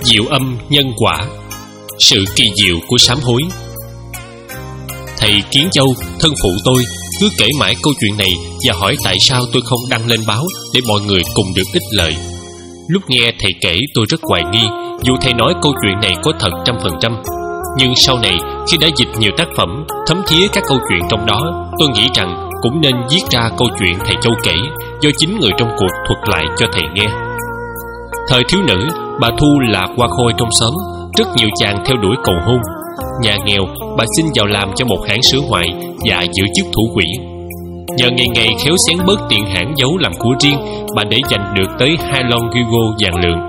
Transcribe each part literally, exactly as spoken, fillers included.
Diệu âm nhân quả, sự kỳ diệu của sám hối. Thầy Kiến Châu, thân phụ tôi, cứ kể mãi câu chuyện này và hỏi tại sao tôi không đăng lên báo để mọi người cùng được ích lợi. Lúc nghe thầy kể tôi rất hoài nghi, dù thầy nói câu chuyện này có thật trăm phần trăm. Nhưng sau này, khi đã dịch nhiều tác phẩm, thấm thía các câu chuyện trong đó, tôi nghĩ rằng cũng nên viết ra câu chuyện thầy Châu kể, do chính người trong cuộc thuật lại cho thầy nghe. Thời thiếu nữ, bà Thu là hoa khôi trong xóm, rất nhiều chàng theo đuổi cầu hôn. Nhà nghèo, bà xin vào làm cho một hãng sữa ngoại và giữ chức thủ quỹ. Nhờ ngày ngày khéo xén bớt tiền hãng giấu làm của riêng, bà để giành được tới hai lon Hugo vàng lượng.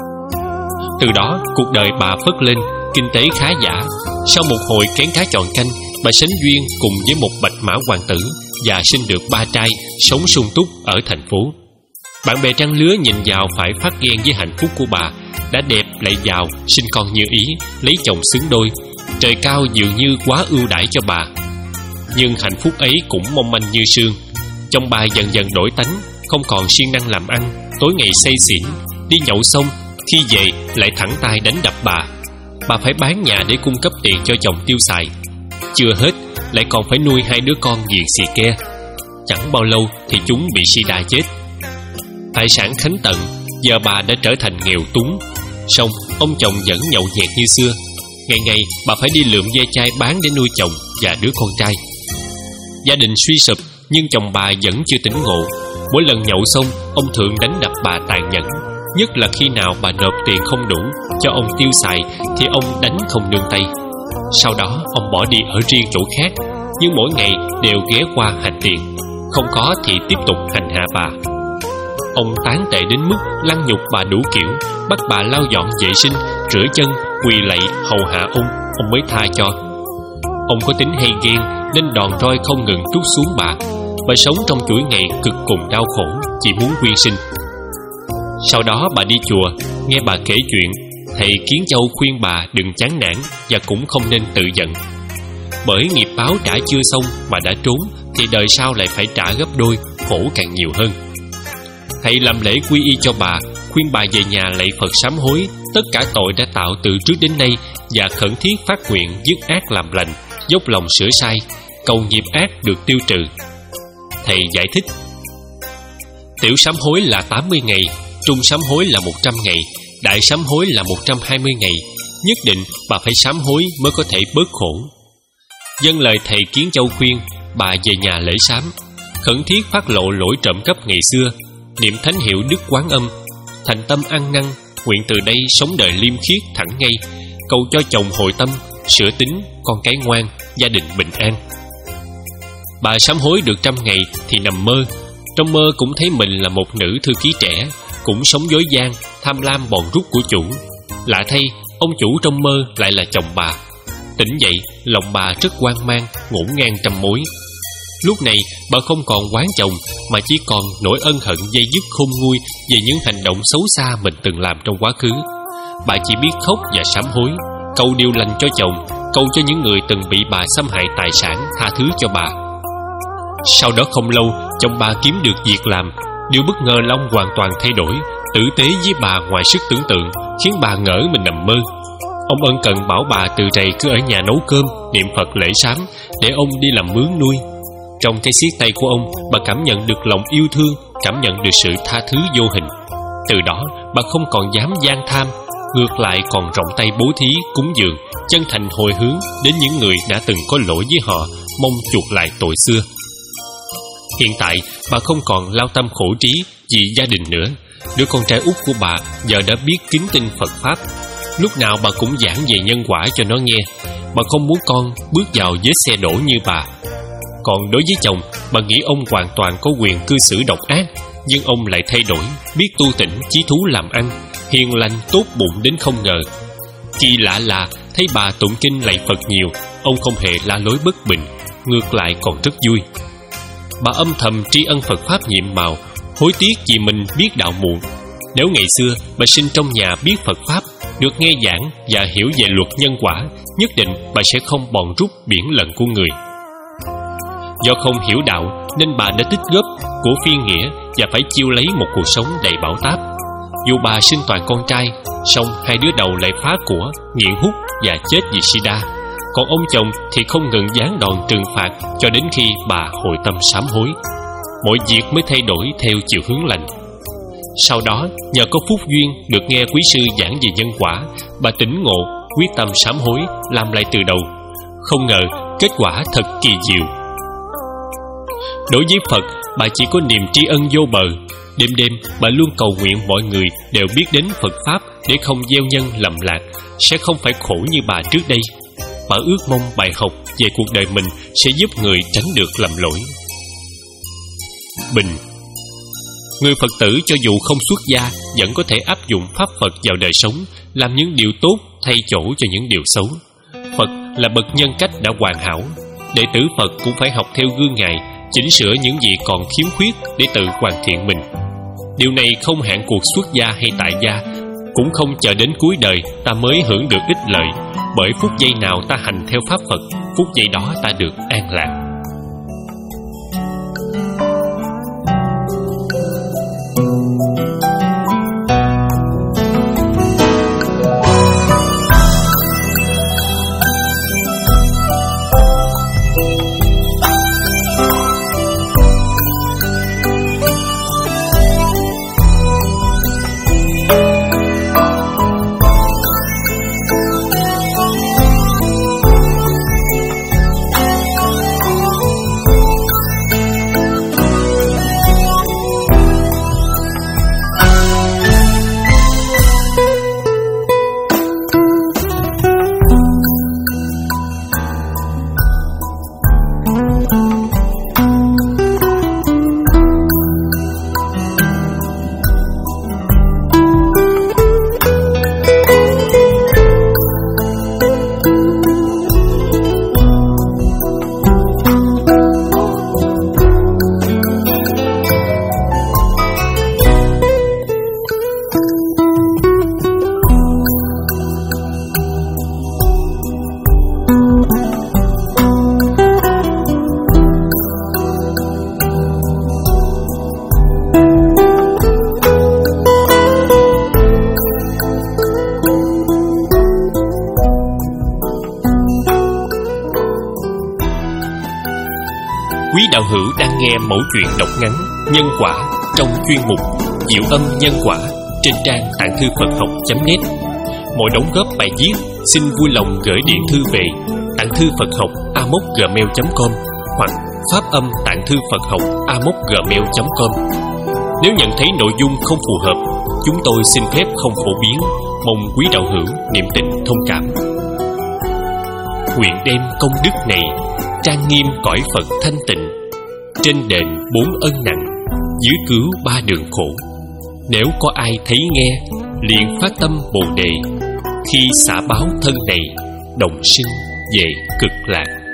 Từ đó, cuộc đời bà phất lên, kinh tế khá giả. Sau một hồi kén cá chọn canh, bà sánh duyên cùng với một bạch mã hoàng tử và sinh được ba trai, sống sung túc ở thành phố. Bạn bè trang lứa nhìn vào phải phát ghen với hạnh phúc của bà, đã đẹp lại giàu, sinh con như ý, lấy chồng xứng đôi. Trời cao dường như quá ưu đãi cho bà. Nhưng hạnh phúc ấy cũng mong manh như sương. Chồng bà dần dần đổi tánh, không còn siêng năng làm ăn, tối ngày say xỉn, đi nhậu xong, khi về lại thẳng tay đánh đập bà. Bà phải bán nhà để cung cấp tiền cho chồng tiêu xài. Chưa hết, lại còn phải nuôi hai đứa con nghiện xì ke. Chẳng bao lâu thì chúng bị sida chết. Tài sản khánh tận, giờ bà đã trở thành nghèo túng. Song ông chồng vẫn nhậu nhẹt như xưa. Ngày ngày bà phải đi lượm ve chai bán để nuôi chồng và đứa con trai. Gia đình suy sụp, nhưng chồng bà vẫn chưa tỉnh ngộ. Mỗi lần nhậu xong, ông thường đánh đập bà tàn nhẫn. Nhất là khi nào bà nộp tiền không đủ cho ông tiêu xài thì ông đánh không nương tay. Sau đó ông bỏ đi ở riêng chỗ khác, nhưng mỗi ngày đều ghé qua hành tiền. Không có thì tiếp tục hành hạ bà. Ông tán tệ đến mức lăng nhục bà đủ kiểu, bắt bà lau dọn vệ sinh, rửa chân, quỳ lạy hầu hạ ông, ông mới tha cho. Ông có tính hay ghen nên đòn roi không ngừng trút xuống bà. Bà sống trong chuỗi ngày cực cùng đau khổ, chỉ muốn quyên sinh. Sau đó bà đi chùa, nghe bà kể chuyện. Thầy Kiến Châu khuyên bà đừng chán nản và cũng không nên tự giận. Bởi nghiệp báo trả chưa xong mà đã trốn thì đời sau lại phải trả gấp đôi, khổ càng nhiều hơn. Thầy làm lễ quy y cho bà, khuyên bà về nhà lạy Phật sám hối tất cả tội đã tạo từ trước đến nay và khẩn thiết phát nguyện dứt ác làm lành, dốc lòng sửa sai, cầu nghiệp ác được tiêu trừ. Thầy giải thích: tiểu sám hối là tám mươi ngày, trung sám hối là một trăm ngày, đại sám hối là một trăm hai mươi ngày. Nhất định bà phải sám hối mới có thể bớt khổ. Vâng lời thầy Kiến Châu khuyên, bà về nhà lễ sám, khẩn thiết phát lộ lỗi trộm cắp ngày xưa, niệm thánh hiệu Đức Quán Âm, thành tâm ăn năn, nguyện từ đây sống đời liêm khiết thẳng ngay, cầu cho chồng hồi tâm, sửa tính, con cái ngoan, gia đình bình an. Bà sám hối được trăm ngày thì nằm mơ. Trong mơ cũng thấy mình là một nữ thư ký trẻ, cũng sống dối gian, tham lam bòn rút của chủ. Lạ thay, ông chủ trong mơ lại là chồng bà. Tỉnh dậy, lòng bà rất hoang mang, ngổn ngang trăm mối. Lúc này bà không còn oán chồng, mà chỉ còn nỗi ân hận dây dứt khôn nguôi về những hành động xấu xa mình từng làm trong quá khứ. Bà chỉ biết khóc và sám hối, cầu điều lành cho chồng, cầu cho những người từng bị bà xâm hại tài sản tha thứ cho bà. Sau đó không lâu, chồng bà kiếm được việc làm. Điều bất ngờ là ông hoàn toàn thay đổi, tử tế với bà ngoài sức tưởng tượng, khiến bà ngỡ mình nằm mơ. Ông ân cần bảo bà từ rày cứ ở nhà nấu cơm, niệm Phật lễ sám, để ông đi làm mướn nuôi. Trong cái siết tay của ông, bà cảm nhận được lòng yêu thương, cảm nhận được sự tha thứ vô hình. Từ đó, bà không còn dám gian tham, ngược lại còn rộng tay bố thí, cúng dường, chân thành hồi hướng đến những người đã từng có lỗi với họ, mong chuộc lại tội xưa. Hiện tại, bà không còn lao tâm khổ trí vì gia đình nữa. Đứa con trai út của bà giờ đã biết kính tin Phật Pháp. Lúc nào bà cũng giảng về nhân quả cho nó nghe. Bà không muốn con bước vào vết xe đổ như bà. Còn đối với chồng, bà nghĩ ông hoàn toàn có quyền cư xử độc ác, nhưng ông lại thay đổi, biết tu tĩnh, chí thú làm ăn, hiền lành, tốt bụng đến không ngờ. Kỳ lạ là thấy bà tụng kinh lạy Phật nhiều, ông không hề la lối bất bình, ngược lại còn rất vui. Bà âm thầm tri ân Phật Pháp nhiệm màu, hối tiếc vì mình biết đạo muộn. Nếu ngày xưa bà sinh trong nhà biết Phật Pháp, được nghe giảng và hiểu về luật nhân quả, nhất định bà sẽ không bòn rút biển lận của người. Do không hiểu đạo nên bà đã tích góp của phi nghĩa và phải chiêu lấy một cuộc sống đầy bão táp. dù bà sinh toàn con trai, song hai đứa đầu lại phá của, nghiện hút và chết vì sida. Còn ông chồng thì không ngừng giáng đòn trừng phạt cho đến khi bà hồi tâm sám hối. Mọi việc mới thay đổi theo chiều hướng lành. Sau đó, nhờ có phúc duyên được nghe quý sư giảng về nhân quả, bà tỉnh ngộ, quyết tâm sám hối, làm lại từ đầu. Không ngờ kết quả thật kỳ diệu. Đối với Phật, bà chỉ có niềm tri ân vô bờ. Đêm đêm bà luôn cầu nguyện mọi người đều biết đến Phật Pháp để không gieo nhân lầm lạc, sẽ không phải khổ như bà trước đây. Bà ước mong bài học về cuộc đời mình sẽ giúp người tránh được lầm lỗi. Bình. Người Phật tử cho dù không xuất gia vẫn có thể áp dụng Pháp Phật vào đời sống, làm những điều tốt thay chỗ cho những điều xấu. Phật là bậc nhân cách đã hoàn hảo. Đệ tử Phật cũng phải học theo gương Ngài, chỉnh sửa những gì còn khiếm khuyết để tự hoàn thiện mình. Điều này không hạn cuộc xuất gia hay tại gia, cũng không chờ đến cuối đời ta mới hưởng được ích lợi, bởi phút giây nào ta hành theo Pháp Phật, phút giây đó ta được an lạc. Quý đạo hữu đang nghe mẫu truyện đọc ngắn Nhân Quả trong chuyên mục Diệu Âm Nhân Quả trên trang tạng thư Phật học chấm net. Mọi đóng góp bài viết xin vui lòng gửi điện thư về tạng thư Phật học a m o c gmail chấm com hoặc phát âm tạng thư Phật học a m o c gmail chấm com. Nếu nhận thấy nội dung không phù hợp, chúng tôi xin phép không phổ biến, mong quý đạo hữu niệm tình thông cảm. Nguyện đem công đức này trang nghiêm cõi Phật thanh tịnh, trên đền bốn ân nặng, dưới cứu ba đường khổ. Nếu có ai thấy nghe, liền phát tâm Bồ Đề, khi xả báo thân này, đồng sinh về cực lạc.